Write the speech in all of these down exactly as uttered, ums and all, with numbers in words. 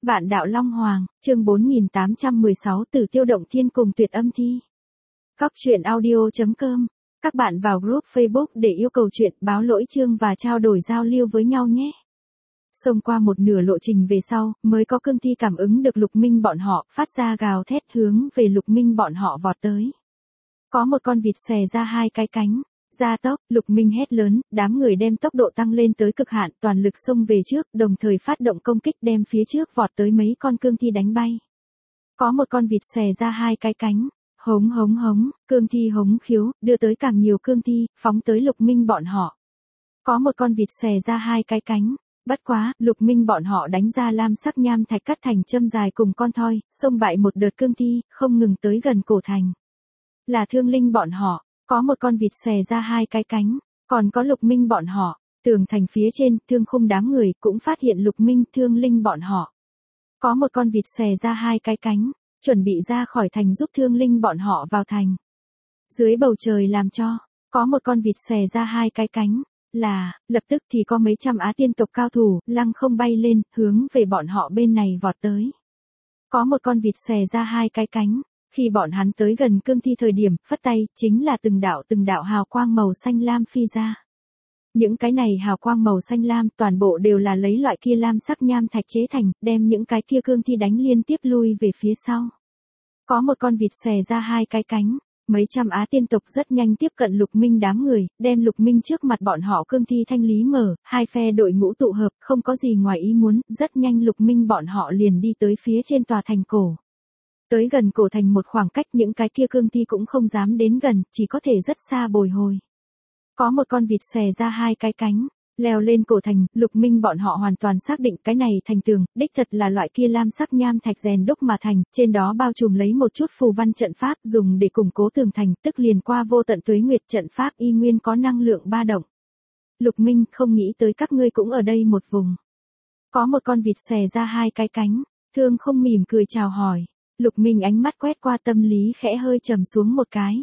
Vạn đạo Long Hoàng, chương bốn nghìn tám trăm mười sáu Tử Tiêu Động Thiên cùng Tuyệt Âm Thi. Góc truyện audio.com. Các bạn vào group Facebook để yêu cầu chuyện, báo lỗi chương và trao đổi giao lưu với nhau nhé. Xông qua một nửa lộ trình về sau, mới có cương thi cảm ứng được Lục Minh bọn họ, phát ra gào thét hướng về Lục Minh bọn họ vọt tới. Có một con vịt xè ra hai cái cánh. Gia tốc, Lục Minh hét lớn, đám người đem tốc độ tăng lên tới cực hạn, toàn lực xông về trước, đồng thời phát động công kích đem phía trước vọt tới mấy con cương thi đánh bay. Có một con vịt xè ra hai cái cánh, hống hống hống, cương thi hống khiếu, đưa tới càng nhiều cương thi, phóng tới Lục Minh bọn họ. Có một con vịt xè ra hai cái cánh, bất quá, Lục Minh bọn họ đánh ra lam sắc nham thạch cắt thành châm dài cùng con thoi, xông bại một đợt cương thi, không ngừng tới gần cổ thành. Là Thương Linh bọn họ. Có một con vịt xè ra hai cái cánh, còn có Lục Minh bọn họ, tường thành phía trên, Thương Khung đám người cũng phát hiện Lục Minh, Thương Linh bọn họ. Có một con vịt xè ra hai cái cánh, chuẩn bị ra khỏi thành giúp Thương Linh bọn họ vào thành. Dưới bầu trời làm cho, có một con vịt xè ra hai cái cánh, là, lập tức thì có mấy trăm Á Tiên tộc cao thủ, lăng không bay lên, hướng về bọn họ bên này vọt tới. Có một con vịt xè ra hai cái cánh. Khi bọn hắn tới gần cương thi thời điểm, phất tay, chính là từng đạo từng đạo hào quang màu xanh lam phi ra. Những cái này hào quang màu xanh lam, toàn bộ đều là lấy loại kia lam sắc nham thạch chế thành, đem những cái kia cương thi đánh liên tiếp lui về phía sau. Có một con vịt xè ra hai cái cánh, mấy trăm Á Tiên tộc rất nhanh tiếp cận Lục Minh đám người, đem Lục Minh trước mặt bọn họ cương thi thanh lý mở, hai phe đội ngũ tụ hợp, không có gì ngoài ý muốn, rất nhanh Lục Minh bọn họ liền đi tới phía trên tòa thành cổ. Tới gần cổ thành một khoảng cách, những cái kia cương thi cũng không dám đến gần, chỉ có thể rất xa bồi hồi. Có một con vịt xè ra hai cái cánh, leo lên cổ thành, Lục Minh bọn họ hoàn toàn xác định cái này thành tường, đích thật là loại kia lam sắc nham thạch rèn đúc mà thành, trên đó bao trùm lấy một chút phù văn trận pháp dùng để củng cố tường thành, tức liền qua vô tận tuế nguyệt trận pháp y nguyên có năng lượng ba động. Lục Minh, không nghĩ tới các ngươi cũng ở đây một vùng. Có một con vịt xè ra hai cái cánh, Thương Không mỉm cười chào hỏi. Lục Minh ánh mắt quét qua, tâm lý khẽ hơi trầm xuống một cái.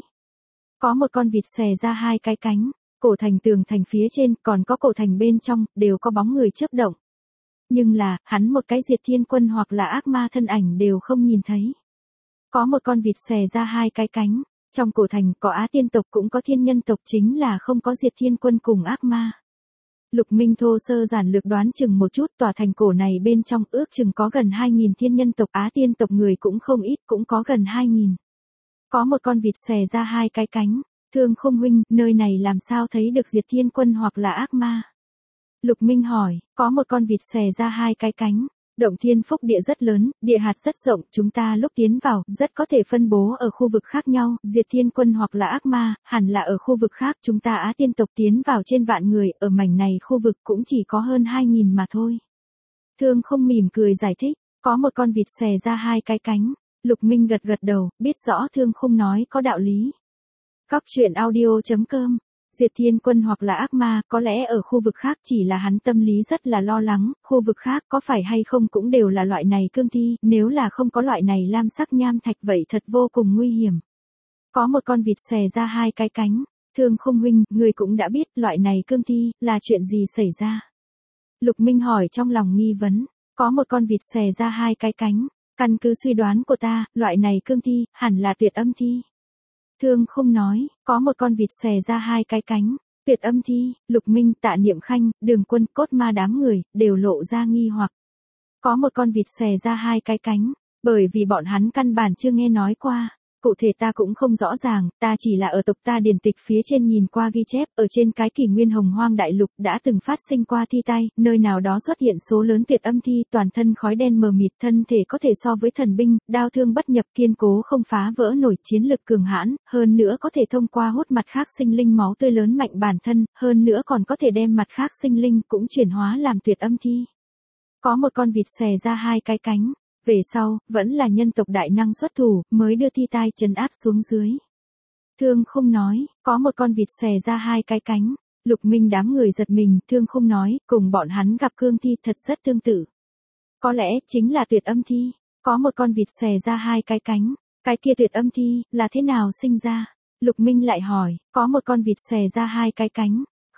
Có một con vịt xè ra hai cái cánh, cổ thành tường thành phía trên, còn có cổ thành bên trong, đều có bóng người chớp động. Nhưng là, hắn một cái Diệt Thiên Quân hoặc là ác ma thân ảnh đều không nhìn thấy. Có một con vịt xè ra hai cái cánh, trong cổ thành có Á Tiên tộc cũng có Thiên Nhân tộc, chính là không có Diệt Thiên Quân cùng ác ma. Lục Minh thô sơ giản lược đoán chừng một chút, tòa thành cổ này bên trong ước chừng có gần hai nghìn Thiên Nhân tộc, Á Tiên tộc người cũng không ít, cũng có gần hai nghìn. Có một con vịt xè ra hai cái cánh, Thương Không huynh, nơi này làm sao thấy được Diệt Thiên Quân hoặc là ác ma? Lục Minh hỏi, có một con vịt xè ra hai cái cánh. Động Thiên Phúc Địa rất lớn, địa hạt rất rộng, chúng ta lúc tiến vào, rất có thể phân bố ở khu vực khác nhau, Diệt Thiên Quân hoặc là ác ma, hẳn là ở khu vực khác, chúng ta Á Tiên tộc tiến vào trên vạn người, ở mảnh này khu vực cũng chỉ có hơn hai nghìn mà thôi. Thương Không mỉm cười giải thích, có một con vịt xè ra hai cái cánh. Lục Minh gật gật đầu, biết rõ Thương Không nói có đạo lý. Góc truyện audio.com. Diệt Thiên Quân hoặc là ác ma, có lẽ ở khu vực khác, chỉ là hắn tâm lý rất là lo lắng, khu vực khác có phải hay không cũng đều là loại này cương thi, nếu là không có loại này lam sắc nham thạch vậy thật vô cùng nguy hiểm. Có một con vịt xè ra hai cái cánh, Thương Không huynh, người cũng đã biết loại này cương thi, là chuyện gì xảy ra? Lục Minh hỏi trong lòng nghi vấn, có một con vịt xè ra hai cái cánh, căn cứ suy đoán của ta, loại này cương thi, hẳn là Tuyệt Âm Thi. Thương Không nói, có một con vịt xè ra hai cái cánh, Tuyệt Âm Thi. Lục Minh, Tạ Niệm Khanh, Đường Quân, Cốt Ma đám người, đều lộ ra nghi hoặc. Có một con vịt xè ra hai cái cánh, bởi vì bọn hắn căn bản chưa nghe nói qua. Cụ thể ta cũng không rõ ràng, ta chỉ là ở tộc ta điển tịch phía trên nhìn qua ghi chép, ở trên cái kỷ nguyên hồng hoang đại lục đã từng phát sinh qua thi tai, nơi nào đó xuất hiện số lớn Tuyệt Âm Thi, toàn thân khói đen mờ mịt, thân thể có thể so với thần binh, đao thương bất nhập, kiên cố không phá vỡ nổi, chiến lực cường hãn, hơn nữa có thể thông qua hút mặt khác sinh linh máu tươi lớn mạnh bản thân, hơn nữa còn có thể đem mặt khác sinh linh cũng chuyển hóa làm Tuyệt Âm Thi. Có một con vịt xè ra hai cái cánh. Về sau, vẫn là nhân tộc đại năng xuất thủ, mới đưa thi tai trấn áp xuống dưới. Thương Không nói, có một con vịt xè ra hai cái cánh. Lục Minh đám người giật mình, Thương Không nói, cùng bọn hắn gặp cương thi thật rất tương tự. Có lẽ, chính là Tuyệt Âm Thi. Có một con vịt xè ra hai cái cánh. Cái kia Tuyệt Âm Thi, là thế nào sinh ra? Lục Minh lại hỏi, có một con vịt xè ra hai cái cánh.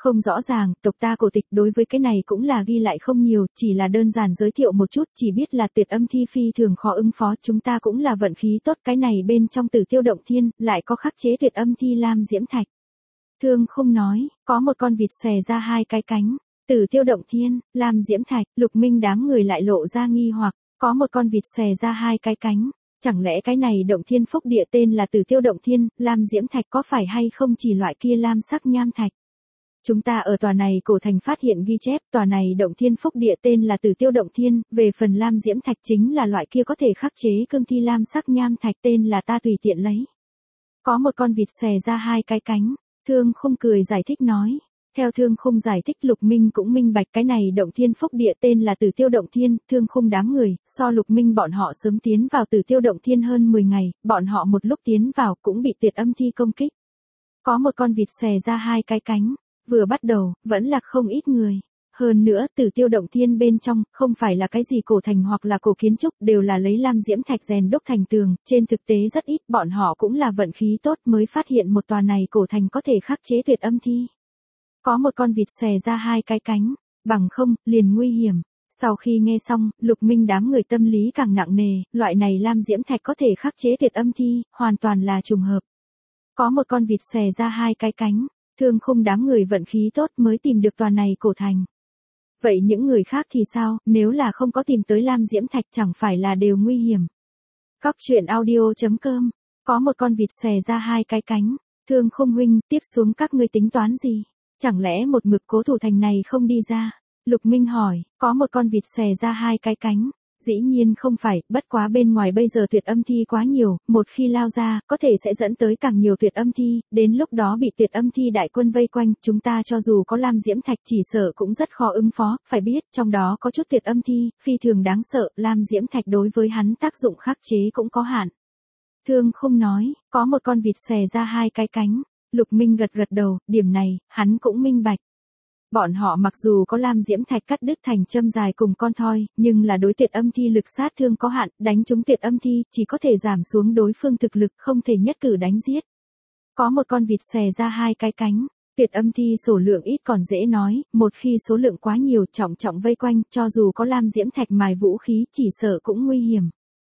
Không rõ ràng, tộc ta cổ tịch đối với cái này cũng là ghi lại không nhiều, chỉ là đơn giản giới thiệu một chút, chỉ biết là tuyệt âm thi phi thường khó ứng phó, chúng ta cũng là vận khí tốt, cái này bên trong Tử Tiêu Động Thiên, lại có khắc chế tuyệt âm thi lam diễm thạch. Thương Khung nói, có một con vịt xòe ra hai cái cánh, Tử Tiêu Động Thiên, lam diễm thạch, Lục Minh đám người lại lộ ra nghi hoặc, có một con vịt xòe ra hai cái cánh. Chẳng lẽ cái này động thiên phúc địa tên là Tử Tiêu Động Thiên, lam diễm thạch có phải hay không chỉ loại kia lam sắc nham thạch? Chúng ta ở tòa này cổ thành phát hiện ghi chép, tòa này động thiên phúc địa tên là Tử Tiêu Động Thiên, về phần lam diễm thạch chính là loại kia có thể khắc chế cương thi lam sắc nham thạch tên là ta tùy tiện lấy. Có một con vịt xòe ra hai cái cánh, Thương Khung cười giải thích nói. Theo Thương Khung giải thích Lục Minh cũng minh bạch cái này động thiên phúc địa tên là Tử Tiêu Động Thiên, Thương Khung đám người, so Lục Minh bọn họ sớm tiến vào Tử Tiêu Động Thiên hơn mười ngày, bọn họ một lúc tiến vào cũng bị tuyệt âm thi công kích. Có một con vịt xòe ra hai cái cánh, vừa bắt đầu, vẫn là không ít người. Hơn nữa, Tử Tiêu Động Thiên bên trong, không phải là cái gì cổ thành hoặc là cổ kiến trúc, đều là lấy lam diễm thạch rèn đúc thành tường, trên thực tế rất ít, bọn họ cũng là vận khí tốt mới phát hiện một tòa này cổ thành có thể khắc chế tuyệt âm thi. Có một con vịt xòe ra hai cái cánh, bằng không, liền nguy hiểm. Sau khi nghe xong, Lục Minh đám người tâm lý càng nặng nề, loại này lam diễm thạch có thể khắc chế tuyệt âm thi, hoàn toàn là trùng hợp. Có một con vịt xòe ra hai cái cánh, Thương Khung đám người vận khí tốt mới tìm được tòa này cổ thành. Vậy những người khác thì sao, nếu là không có tìm tới lam diễm thạch chẳng phải là đều nguy hiểm. Cóc truyện audio chấm com, có một con vịt xòe ra hai cái cánh, Thương Khung huynh, tiếp xuống các ngươi tính toán gì? Chẳng lẽ một mực cố thủ thành này không đi ra? Lục Minh hỏi, có một con vịt xòe ra hai cái cánh. Dĩ nhiên không phải, bất quá bên ngoài bây giờ tuyệt âm thi quá nhiều, một khi lao ra, có thể sẽ dẫn tới càng nhiều tuyệt âm thi, đến lúc đó bị tuyệt âm thi đại quân vây quanh, chúng ta cho dù có lam diễm thạch chỉ sợ cũng rất khó ứng phó, phải biết, trong đó có chút tuyệt âm thi, phi thường đáng sợ, lam diễm thạch đối với hắn tác dụng khắc chế cũng có hạn. Thương Khung nói, có một con vịt xòe ra hai cái cánh. Lục Minh gật gật đầu, điểm này, hắn cũng minh bạch. Bọn họ mặc dù có lam diễm thạch cắt đứt thành châm dài cùng con thoi, nhưng là đối tuyệt âm thi lực sát thương có hạn, đánh trúng tuyệt âm thi, chỉ có thể giảm xuống đối phương thực lực, không thể nhất cử đánh giết. Có một con vịt xòe ra hai cái cánh, tuyệt âm thi số lượng ít còn dễ nói, một khi số lượng quá nhiều trọng trọng vây quanh, cho dù có lam diễm thạch mài vũ khí, chỉ sợ cũng nguy hiểm.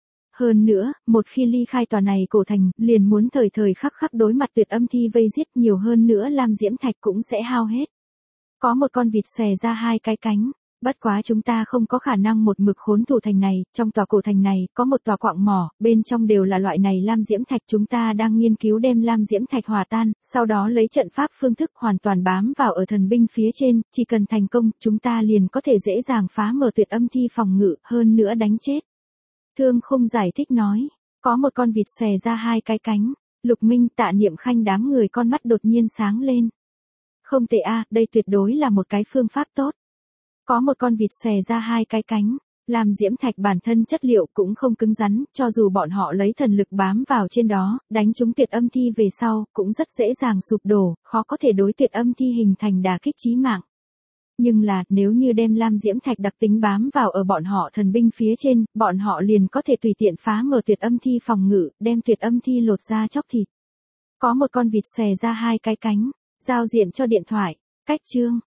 Hơn nữa, một khi ly khai tòa này cổ thành, liền muốn thời thời khắc khắc đối mặt tuyệt âm thi vây giết, nhiều hơn nữa lam diễm thạch cũng sẽ hao hết. Có một con vịt xòe ra hai cái cánh, bất quá chúng ta không có khả năng một mực khốn thủ thành này, trong tòa cổ thành này, có một tòa quạng mỏ, bên trong đều là loại này lam diễm thạch, chúng ta đang nghiên cứu đem lam diễm thạch hòa tan, sau đó lấy trận pháp phương thức hoàn toàn bám vào ở thần binh phía trên, chỉ cần thành công, chúng ta liền có thể dễ dàng phá mở tuyệt âm thi phòng ngự, hơn nữa đánh chết. Thương Khung giải thích nói, có một con vịt xòe ra hai cái cánh, Lục Minh, Tạ Niệm Khanh đám người con mắt đột nhiên sáng lên. Không tệ a, đây tuyệt đối là một cái phương pháp tốt. Có một con vịt xòe ra hai cái cánh, lam diễm thạch bản thân chất liệu cũng không cứng rắn, cho dù bọn họ lấy thần lực bám vào trên đó, đánh trúng tuyệt âm thi về sau, cũng rất dễ dàng sụp đổ, khó có thể đối tuyệt âm thi hình thành đả kích chí mạng. Nhưng là, nếu như đem lam diễm thạch đặc tính bám vào ở bọn họ thần binh phía trên, bọn họ liền có thể tùy tiện phá mở tuyệt âm thi phòng ngự, đem tuyệt âm thi lột ra chóc thịt. Có một con vịt xòe ra hai cái cánh, giao diện cho điện thoại, cách chương.